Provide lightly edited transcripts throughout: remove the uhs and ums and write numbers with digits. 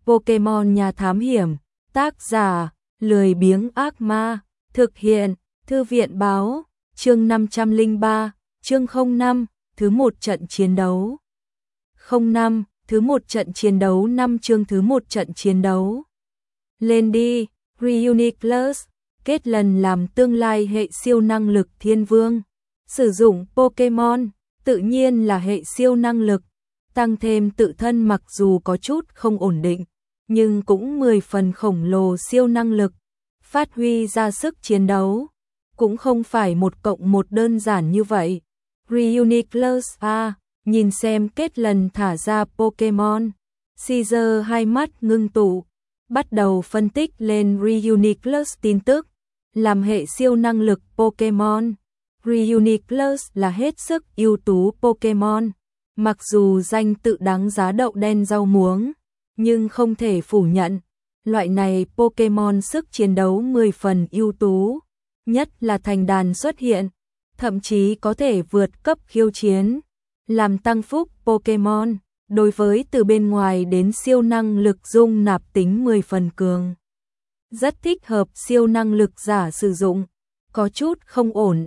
Pokemon nhà thám hiểm, tác giả, lười biếng ác ma, thực hiện, thư viện báo, chương 503, chương 05, thứ 1 trận chiến đấu. 05, thứ 1 trận chiến đấu 5 chương thứ 1 trận chiến đấu. Lên đi, Reuniclus, kết lần làm tương lai hệ siêu năng lực thiên vương. Sử dụng Pokemon, tự nhiên là hệ siêu năng lực, tăng thêm tự thân mặc dù có chút không ổn định, nhưng cũng 10 phần khổng lồ siêu năng lực, phát huy ra sức chiến đấu, cũng không phải 1+1 đơn giản như vậy. Reuniclus nhìn xem kết lần thả ra Pokemon, Caesar hai mắt ngưng tụ, bắt đầu phân tích lên Reuniclus tin tức, làm hệ siêu năng lực Pokemon. Reuniclus là hết sức ưu tú Pokemon, mặc dù danh tự đáng giá đậu đen rau muống, nhưng không thể phủ nhận, loại này Pokemon sức chiến đấu 10 phần ưu tú, nhất là thành đàn xuất hiện, thậm chí có thể vượt cấp khiêu chiến, làm tăng phúc Pokemon, đối với từ bên ngoài đến siêu năng lực dung nạp tính 10 phần cường. Rất thích hợp siêu năng lực giả sử dụng, có chút không ổn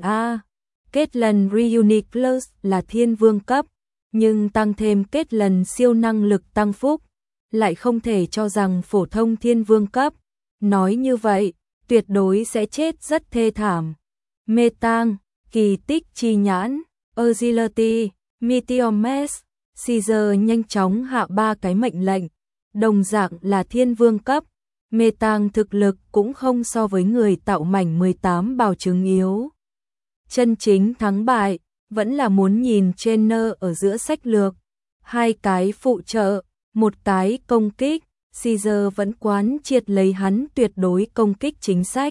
Kết lần Reuniclus là thiên vương cấp, nhưng tăng thêm kết lần siêu năng lực tăng phúc, lại không thể cho rằng phổ thông thiên vương cấp. Nói như vậy, tuyệt đối sẽ chết rất thê thảm. Metang, kỳ tích chi nhãn, Agility, Meteor Mash, Caesar nhanh chóng hạ 3 cái mệnh lệnh, đồng dạng là thiên vương cấp. Metang thực lực cũng không so với người tạo mảnh 18 bào chứng yếu. Chân chính thắng bại, vẫn là muốn nhìn trainer ở giữa sách lược. 2 cái phụ trợ, 1 cái công kích, Caesar vẫn quán triệt lấy hắn tuyệt đối công kích chính sách.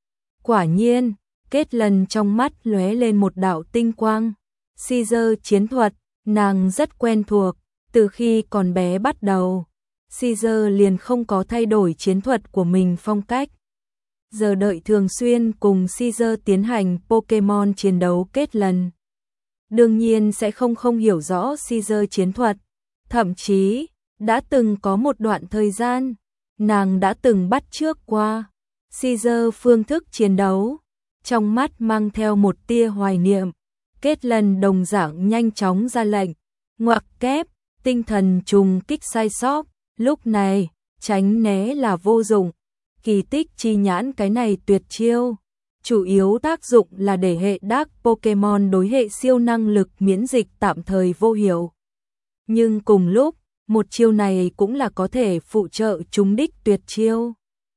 Quả nhiên, kết lần trong mắt lóe lên một đạo tinh quang. Caesar chiến thuật, nàng rất quen thuộc, từ khi còn bé bắt đầu. Caesar liền không có thay đổi chiến thuật của mình phong cách. Giờ đợi thường xuyên cùng Caesar tiến hành Pokemon chiến đấu kết lần. Đương nhiên sẽ không hiểu rõ Caesar chiến thuật, thậm chí đã từng có một đoạn thời gian, nàng đã từng bắt chước qua Caesar phương thức chiến đấu, trong mắt mang theo một tia hoài niệm. Kết lần đồng dạng nhanh chóng ra lệnh, ngoặc kép, tinh thần trùng kích sai sót, lúc này, tránh né là vô dụng. Kỳ tích chi nhãn cái này tuyệt chiêu, chủ yếu tác dụng là để hệ Dark Pokemon đối hệ siêu năng lực miễn dịch tạm thời vô hiệu. Nhưng cùng lúc, một chiêu này cũng là có thể phụ trợ trúng đích tuyệt chiêu.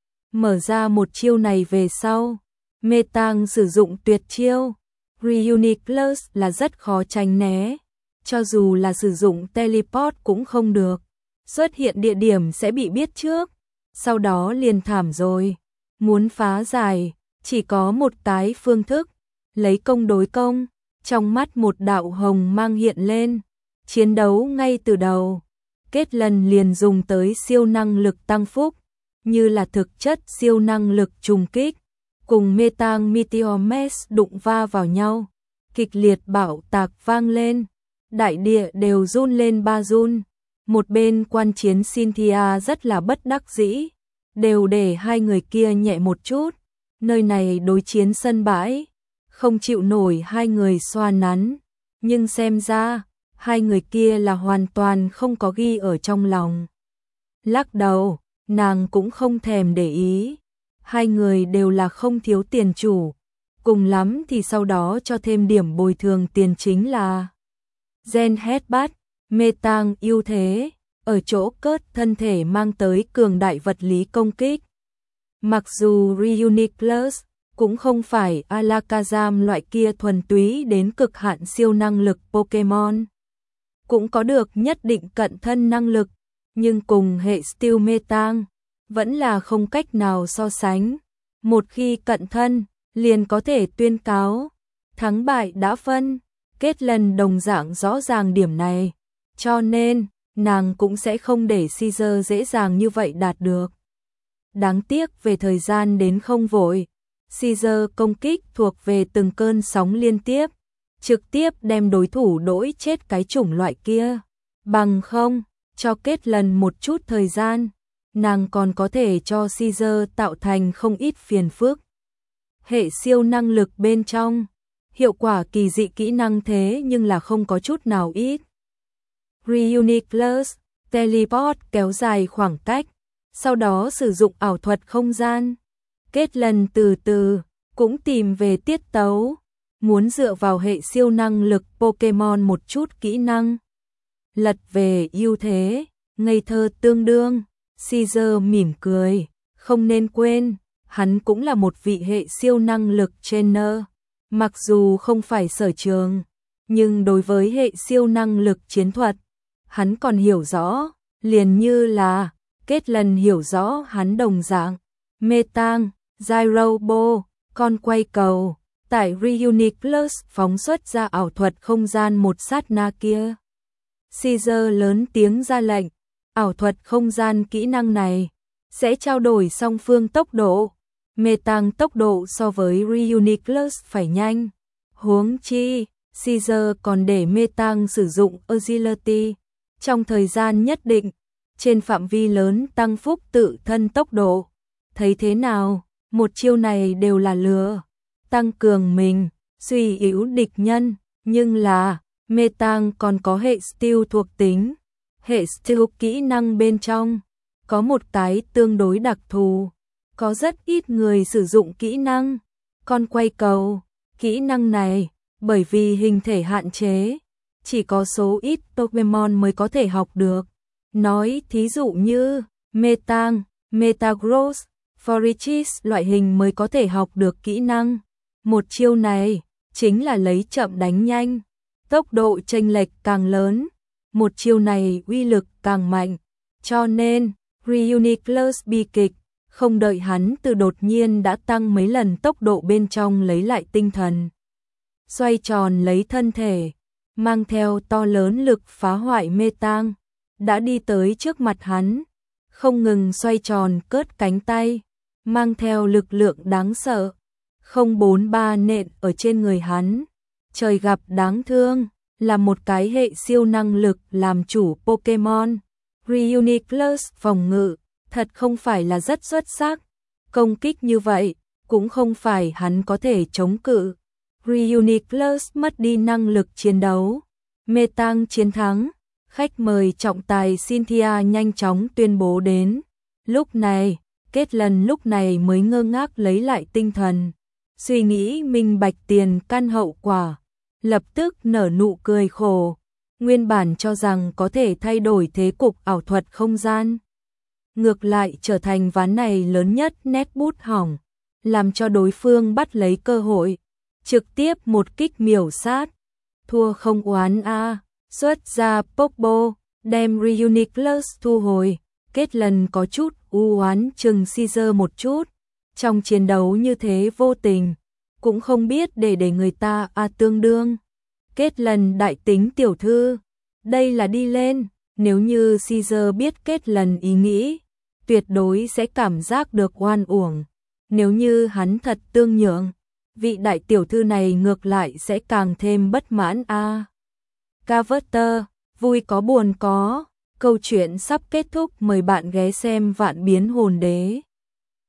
Mở ra một chiêu này về sau, Metang sử dụng tuyệt chiêu, Reuniclus là rất khó tránh né, cho dù là sử dụng teleport cũng không được. Xuất hiện địa điểm sẽ bị biết trước, sau đó liền thảm rồi. Muốn phá giải, chỉ có một cái phương thức, lấy công đối công. Trong mắt một đạo hồng mang hiện lên, chiến đấu ngay từ đầu. Kết lần liền dùng tới siêu năng lực tăng phúc, như là thực chất siêu năng lực trùng kích, cùng Metang Meteor Mash đụng va vào nhau, kịch liệt bạo tạc vang lên, đại địa đều run lên 3 run. Một bên quan chiến Cynthia rất là bất đắc dĩ, đều để hai người kia nhẹ một chút, nơi này đối chiến sân bãi, không chịu nổi hai người xoa nắn, nhưng xem ra, hai người kia là hoàn toàn không có ghi ở trong lòng. Lắc đầu, nàng cũng không thèm để ý, hai người đều là không thiếu tiền chủ, cùng lắm thì sau đó cho thêm điểm bồi thường tiền chính là Gen Headbutt. Metang ưu thế, ở chỗ cớt thân thể mang tới cường đại vật lý công kích. Mặc dù Reuniclus cũng không phải Alakazam loại kia thuần túy đến cực hạn siêu năng lực Pokemon, cũng có được nhất định cận thân năng lực, nhưng cùng hệ Steel Metang vẫn là không cách nào so sánh. Một khi cận thân, liền có thể tuyên cáo thắng bại đã phân. Kết lần đồng dạng rõ ràng điểm này, cho nên nàng cũng sẽ không để Caesar dễ dàng như vậy đạt được. Đáng tiếc về thời gian đến không vội, Caesar công kích thuộc về từng cơn sóng liên tiếp, trực tiếp đem đối thủ đỗi chết cái chủng loại kia. Bằng không, cho kết lần một chút thời gian, nàng còn có thể cho Caesar tạo thành không ít phiền phức. Hệ siêu năng lực bên trong, hiệu quả kỳ dị kỹ năng thế nhưng là không có chút nào ít. Reuniclus, teleport kéo dài khoảng cách, sau đó sử dụng ảo thuật không gian. Kết lần từ từ, cũng tìm về tiết tấu, muốn dựa vào hệ siêu năng lực Pokemon một chút kỹ năng. Lật về ưu thế, ngây thơ tương đương, Caesar mỉm cười, không nên quên, hắn cũng là một vị hệ siêu năng lực trainer, mặc dù không phải sở trường, nhưng đối với hệ siêu năng lực chiến thuật, hắn còn hiểu rõ, liền như là Kết lần hiểu rõ hắn đồng dạng. Metang, Gyrobo, con quay cầu, tại Reuniclus phóng xuất ra ảo thuật không gian một sát na kia. Caesar lớn tiếng ra lệnh, ảo thuật không gian kỹ năng này sẽ trao đổi song phương tốc độ. Metang tốc độ so với Reuniclus phải nhanh. Huống chi, Caesar còn để Metang sử dụng Agility trong thời gian nhất định, trên phạm vi lớn tăng phúc tự thân tốc độ. Thấy thế nào, một chiêu này đều là lừa, tăng cường mình, suy yếu địch nhân, nhưng là Metang còn có hệ Steel thuộc tính. Hệ Steel kỹ năng bên trong có một cái tương đối đặc thù, có rất ít người sử dụng kỹ năng con quay cầu. Kỹ năng này bởi vì hình thể hạn chế, chỉ có số ít Pokemon mới có thể học được. Nói thí dụ như Metang, Metagross, Forretress loại hình mới có thể học được kỹ năng. Một chiêu này chính là lấy chậm đánh nhanh, tốc độ chênh lệch càng lớn, một chiêu này uy lực càng mạnh. Cho nên, Reuniclus bi kịch, không đợi hắn từ đột nhiên đã tăng mấy lần tốc độ bên trong lấy lại tinh thần. Xoay tròn lấy thân thể, mang theo to lớn lực phá hoại Metang, đã đi tới trước mặt hắn, không ngừng xoay tròn cớt cánh tay, mang theo lực lượng đáng sợ. 043 nện ở trên người hắn, trời gặp đáng thương, là một cái hệ siêu năng lực làm chủ Pokemon. Reuniclus phòng ngự, thật không phải là rất xuất sắc, công kích như vậy, cũng không phải hắn có thể chống cự. Reuniclus mất đi năng lực chiến đấu. Metang chiến thắng, khách mời trọng tài Cynthia nhanh chóng tuyên bố đến. Lúc này, Kết lần lúc này mới ngơ ngác lấy lại tinh thần, suy nghĩ minh bạch tiền căn hậu quả, lập tức nở nụ cười khổ. Nguyên bản cho rằng có thể thay đổi thế cục ảo thuật không gian, ngược lại trở thành ván này lớn nhất nét bút hỏng, làm cho đối phương bắt lấy cơ hội, trực tiếp một kích miểu sát. Thua không oán a, xuất ra Pokeball, đem Reuniclus thu hồi. Kết lần có chút u oán chừng Caesar một chút, trong chiến đấu như thế vô tình, cũng không biết để người ta tương đương. Kết lần đại tính tiểu thư, đây là đi lên, nếu như Caesar biết Kết lần ý nghĩ, tuyệt đối sẽ cảm giác được oan uổng. Nếu như hắn thật tương nhượng, vị đại tiểu thư này ngược lại sẽ càng thêm bất mãn a. Carver, vui có buồn có, câu chuyện sắp kết thúc, mời bạn ghé xem Vạn Biến Hồn Đế.